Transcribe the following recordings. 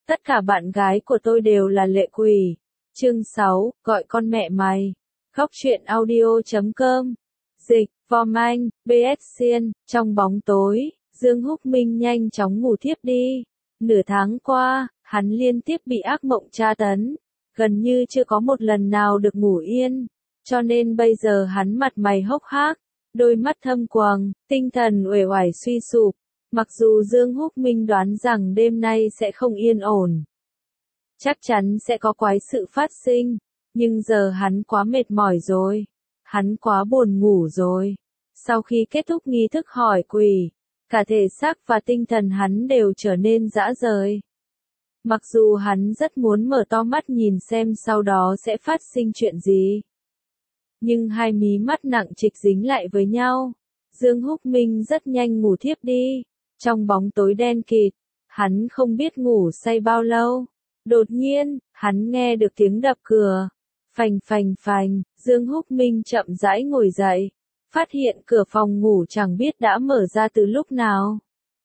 Tất cả bạn gái của tôi đều là lệ quỷ. Chương 6, gọi con mẹ mày. Góc truyện audio.com. Dịch, Vom Anh, BS Xiên, trong bóng tối, Dương Húc Minh nhanh chóng ngủ thiếp đi. Nửa tháng qua, hắn liên tiếp bị ác mộng tra tấn, gần như chưa có một lần nào được ngủ yên, cho nên bây giờ hắn mặt mày hốc hác, đôi mắt thâm quầng, tinh thần uể oải suy sụp. Mặc dù Dương Húc Minh đoán rằng đêm nay sẽ không yên ổn, chắc chắn sẽ có quái sự phát sinh, nhưng giờ hắn quá mệt mỏi rồi, hắn quá buồn ngủ rồi. Sau khi kết thúc nghi thức hỏi quỷ, cả thể xác và tinh thần hắn đều trở nên rã rời. Mặc dù hắn rất muốn mở to mắt nhìn xem sau đó sẽ phát sinh chuyện gì, nhưng hai mí mắt nặng trịch dính lại với nhau. Dương Húc Minh rất nhanh ngủ thiếp đi. Trong bóng tối đen kịt, hắn không biết ngủ say bao lâu. Đột nhiên, hắn nghe được tiếng đập cửa. Phành phành phành, Dương Húc Minh chậm rãi ngồi dậy, phát hiện cửa phòng ngủ chẳng biết đã mở ra từ lúc nào.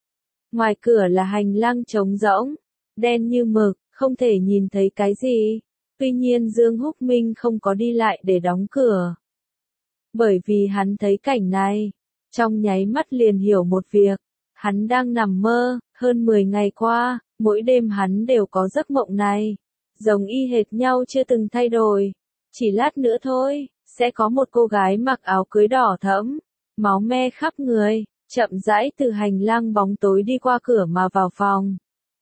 Ngoài cửa là hành lang trống rỗng, đen như mực, không thể nhìn thấy cái gì. Tuy nhiên Dương Húc Minh không có đi lại để đóng cửa. Bởi vì hắn thấy cảnh này, trong nháy mắt liền hiểu một việc. Hắn đang nằm mơ, hơn 10 ngày qua, mỗi đêm hắn đều có giấc mộng này. Giống y hệt nhau chưa từng thay đổi. Chỉ lát nữa thôi, sẽ có một cô gái mặc áo cưới đỏ thẫm, máu me khắp người, chậm rãi từ hành lang bóng tối đi qua cửa mà vào phòng.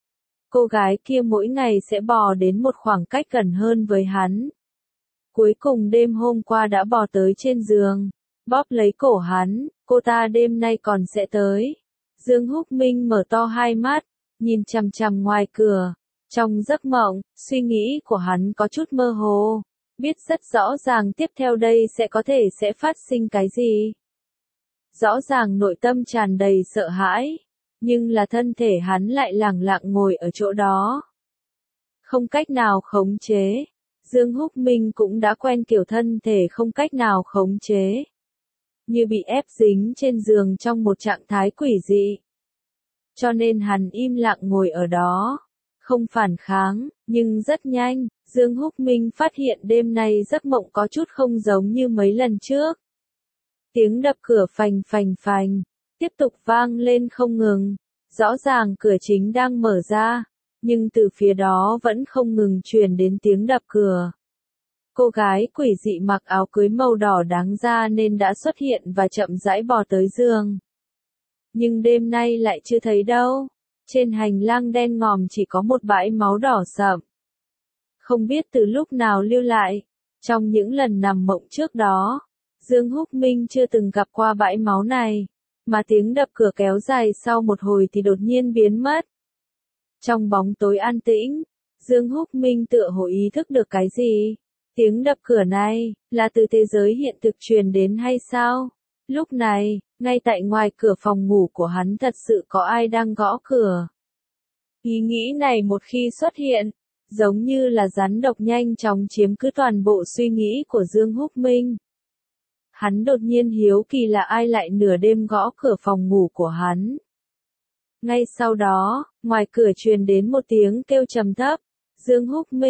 Cô gái kia mỗi ngày sẽ bò đến một khoảng cách gần hơn với hắn. Cuối cùng đêm hôm qua đã bò tới trên giường, bóp lấy cổ hắn, cô ta đêm nay còn sẽ tới. Dương Húc Minh mở to hai mắt, nhìn chằm chằm ngoài cửa. Trong giấc mộng, suy nghĩ của hắn có chút mơ hồ, biết rất rõ ràng tiếp theo đây sẽ phát sinh cái gì. Rõ ràng nội tâm tràn đầy sợ hãi, nhưng là thân thể hắn lại lẳng lặng ngồi ở chỗ đó. Không cách nào khống chế. Dương Húc Minh cũng đã quen kiểu thân thể không cách nào khống chế, như bị ép dính trên giường trong một trạng thái quỷ dị. Cho nên hắn im lặng ngồi ở đó, không phản kháng, nhưng rất nhanh, Dương Húc Minh phát hiện đêm nay giấc mộng có chút không giống như mấy lần trước. Tiếng đập cửa phành phành phành, tiếp tục vang lên không ngừng, rõ ràng cửa chính đang mở ra, nhưng từ phía đó vẫn không ngừng truyền đến tiếng đập cửa. Cô gái quỷ dị mặc áo cưới màu đỏ đáng ra nên đã xuất hiện và chậm rãi bò tới giường. Nhưng đêm nay lại chưa thấy đâu. Trên hành lang đen ngòm chỉ có một bãi máu đỏ sậm. Không biết từ lúc nào lưu lại. Trong những lần nằm mộng trước đó, Dương Húc Minh chưa từng gặp qua bãi máu này. Mà tiếng đập cửa kéo dài sau một hồi thì đột nhiên biến mất. Trong bóng tối an tĩnh, Dương Húc Minh tựa hồ ý thức được cái gì. Tiếng đập cửa này, là từ thế giới hiện thực truyền đến hay sao? Lúc này, ngay tại ngoài cửa phòng ngủ của hắn thật sự có ai đang gõ cửa. Ý nghĩ này một khi xuất hiện, giống như là rắn độc nhanh chóng chiếm cứ toàn bộ suy nghĩ của Dương Húc Minh. Hắn đột nhiên hiếu kỳ là ai lại nửa đêm gõ cửa phòng ngủ của hắn. Ngay sau đó, ngoài cửa truyền đến một tiếng kêu trầm thấp. Dương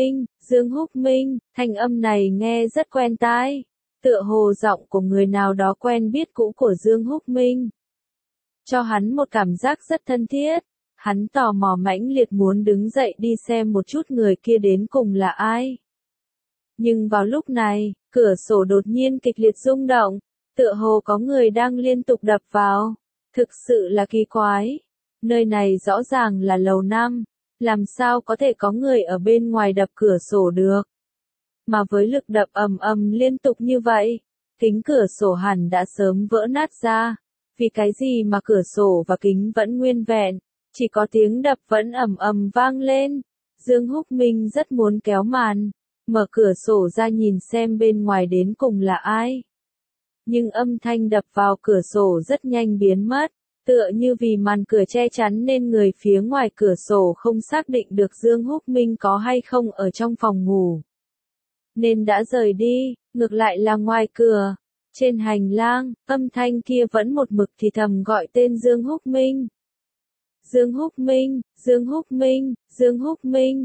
Húc Minh, thanh âm này nghe rất quen tai. Tựa hồ giọng của người nào đó quen biết cũ của Dương Húc Minh. Cho hắn một cảm giác rất thân thiết. Hắn tò mò mãnh liệt muốn đứng dậy đi xem một chút người kia đến cùng là ai. Nhưng vào lúc này, cửa sổ đột nhiên kịch liệt rung động. Tựa hồ có người đang liên tục đập vào. Thực sự là kỳ quái. Nơi này rõ ràng là lầu 5. Làm sao có thể có người ở bên ngoài đập cửa sổ được? Mà với lực đập ầm ầm liên tục như vậy, kính cửa sổ hẳn đã sớm vỡ nát ra. Vì cái gì mà cửa sổ và kính vẫn nguyên vẹn, chỉ có tiếng đập vẫn ầm ầm vang lên. Dương Húc Minh rất muốn kéo màn, mở cửa sổ ra nhìn xem bên ngoài đến cùng là ai. Nhưng âm thanh đập vào cửa sổ rất nhanh biến mất. Tựa như vì màn cửa che chắn nên người phía ngoài cửa sổ không xác định được Dương Húc Minh có hay không ở trong phòng ngủ. Nên đã rời đi, ngược lại là ngoài cửa. Trên hành lang, âm thanh kia vẫn một mực thì thầm gọi tên Dương Húc Minh. Dương Húc Minh, Dương Húc Minh, Dương Húc Minh,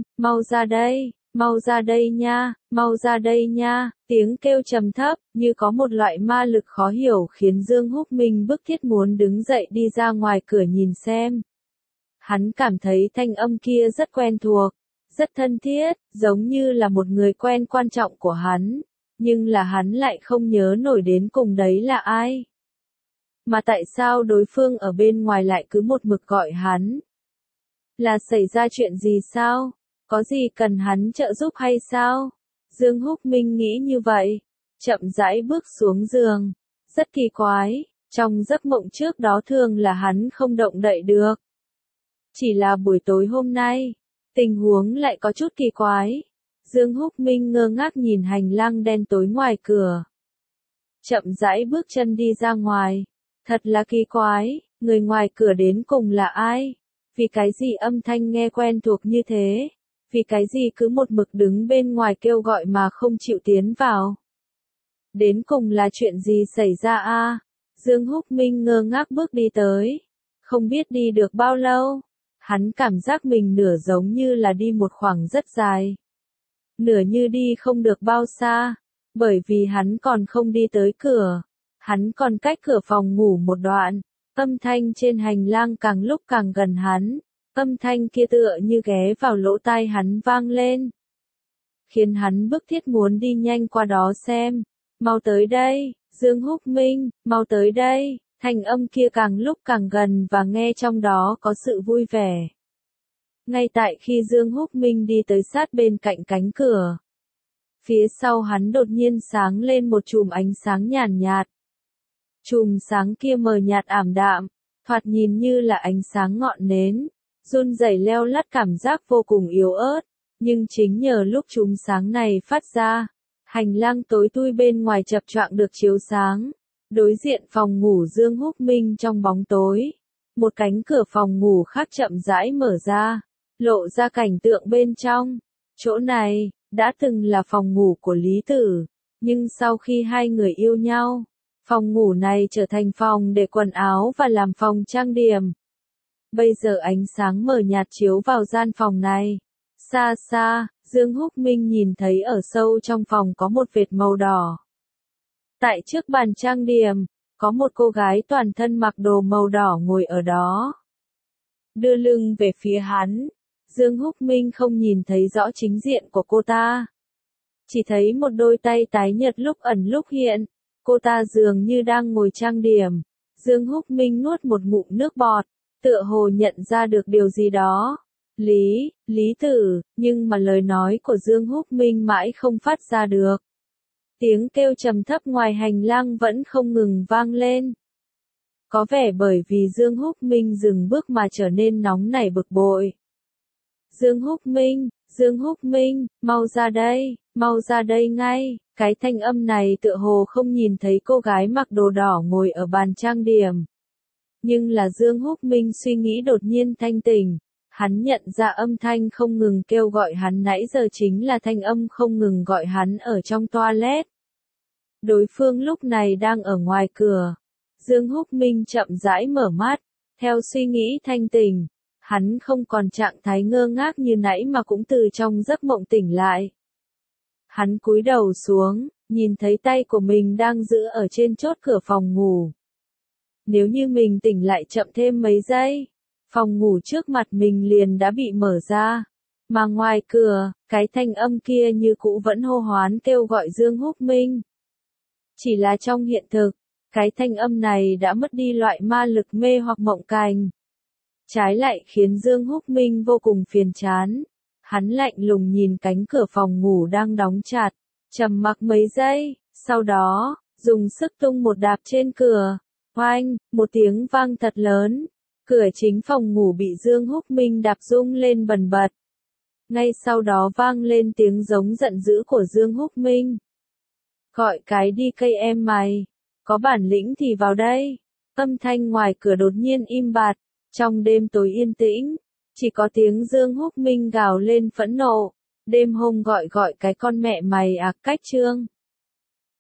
mau ra đây nha, mau ra đây nha, tiếng kêu trầm thấp, như có một loại ma lực khó hiểu khiến Dương Húc Minh bức thiết muốn đứng dậy đi ra ngoài cửa nhìn xem. Hắn cảm thấy thanh âm kia rất quen thuộc, rất thân thiết, giống như là một người quen quan trọng của hắn, nhưng là hắn lại không nhớ nổi đến cùng đấy là ai. Mà tại sao đối phương ở bên ngoài lại cứ một mực gọi hắn? Là xảy ra chuyện gì sao? Có gì cần hắn trợ giúp hay sao? Dương Húc Minh nghĩ như vậy, chậm rãi bước xuống giường. Rất kỳ quái, trong giấc mộng trước đó thường là hắn không động đậy được. Chỉ là buổi tối hôm nay, tình huống lại có chút kỳ quái. Dương Húc Minh ngơ ngác nhìn hành lang đen tối ngoài cửa. Chậm rãi bước chân đi ra ngoài. Thật là kỳ quái, người ngoài cửa đến cùng là ai? Vì cái gì âm thanh nghe quen thuộc như thế? Vì cái gì cứ một mực đứng bên ngoài kêu gọi mà không chịu tiến vào? Đến cùng là chuyện gì xảy ra a? Dương Húc Minh ngơ ngác bước đi tới. Không biết đi được bao lâu. Hắn cảm giác mình nửa giống như là đi một khoảng rất dài. Nửa như đi không được bao xa. Bởi vì hắn còn không đi tới cửa. Hắn còn cách cửa phòng ngủ một đoạn. Âm thanh trên hành lang càng lúc càng gần hắn. Âm thanh kia tựa như ghé vào lỗ tai hắn vang lên. Khiến hắn bức thiết muốn đi nhanh qua đó xem. Mau tới đây, Dương Húc Minh, mau tới đây. Thanh âm kia càng lúc càng gần và nghe trong đó có sự vui vẻ. Ngay tại khi Dương Húc Minh đi tới sát bên cạnh cánh cửa. Phía sau hắn đột nhiên sáng lên một chùm ánh sáng nhàn nhạt. Chùm sáng kia mờ nhạt ảm đạm, thoạt nhìn như là ánh sáng ngọn nến, run rẩy leo lắt cảm giác vô cùng yếu ớt, nhưng chính nhờ lúc chùm sáng này phát ra, hành lang tối thui bên ngoài chập choạng được chiếu sáng. Đối diện phòng ngủ Dương Húc Minh trong bóng tối, một cánh cửa phòng ngủ khác chậm rãi mở ra, lộ ra cảnh tượng bên trong. Chỗ này đã từng là phòng ngủ của Lý Tử, nhưng sau khi hai người yêu nhau, phòng ngủ này trở thành phòng để quần áo và làm phòng trang điểm. Bây giờ ánh sáng mờ nhạt chiếu vào gian phòng này. Xa xa, Dương Húc Minh nhìn thấy ở sâu trong phòng có một vệt màu đỏ. Tại trước bàn trang điểm, có một cô gái toàn thân mặc đồ màu đỏ ngồi ở đó. Đưa lưng về phía hắn, Dương Húc Minh không nhìn thấy rõ chính diện của cô ta. Chỉ thấy một đôi tay tái nhợt lúc ẩn lúc hiện. Cô ta dường như đang ngồi trang điểm. Dương Húc Minh nuốt một ngụm nước bọt, tựa hồ nhận ra được điều gì đó. Lý Tử, nhưng mà lời nói của Dương Húc Minh mãi không phát ra được. Tiếng kêu trầm thấp ngoài hành lang vẫn không ngừng vang lên. Có vẻ bởi vì Dương Húc Minh dừng bước mà trở nên nóng nảy bực bội. Dương Húc Minh, mau ra đây ngay. Cái thanh âm này tựa hồ không nhìn thấy cô gái mặc đồ đỏ ngồi ở bàn trang điểm. Nhưng là Dương Húc Minh suy nghĩ đột nhiên thanh tỉnh. Hắn nhận ra âm thanh không ngừng kêu gọi hắn nãy giờ chính là thanh âm không ngừng gọi hắn ở trong toilet. Đối phương lúc này đang ở ngoài cửa. Dương Húc Minh chậm rãi mở mắt, theo suy nghĩ thanh tỉnh. Hắn không còn trạng thái ngơ ngác như nãy mà cũng từ trong giấc mộng tỉnh lại. Hắn cúi đầu xuống, nhìn thấy tay của mình đang giữ ở trên chốt cửa phòng ngủ. Nếu như mình tỉnh lại chậm thêm mấy giây, phòng ngủ trước mặt mình liền đã bị mở ra. Mà ngoài cửa, cái thanh âm kia như cũ vẫn hô hoán kêu gọi Dương Húc Minh. Chỉ là trong hiện thực, cái thanh âm này đã mất đi loại ma lực mê hoặc mộng cành. Trái lại khiến Dương Húc Minh vô cùng phiền chán. Hắn lạnh lùng nhìn cánh cửa phòng ngủ đang đóng chặt, trầm mặc mấy giây, sau đó, dùng sức tung một đạp trên cửa. Oanh, một tiếng vang thật lớn. Cửa chính phòng ngủ bị Dương Húc Minh đạp rung lên bần bật. Ngay sau đó vang lên tiếng giống giận dữ của Dương Húc Minh. Gọi cái đi cây em mày, có bản lĩnh thì vào đây. Âm thanh ngoài cửa đột nhiên im bặt, trong đêm tối yên tĩnh, chỉ có tiếng Dương Húc Minh gào lên phẫn nộ. Đêm hôm gọi cái con mẹ mày cách trương.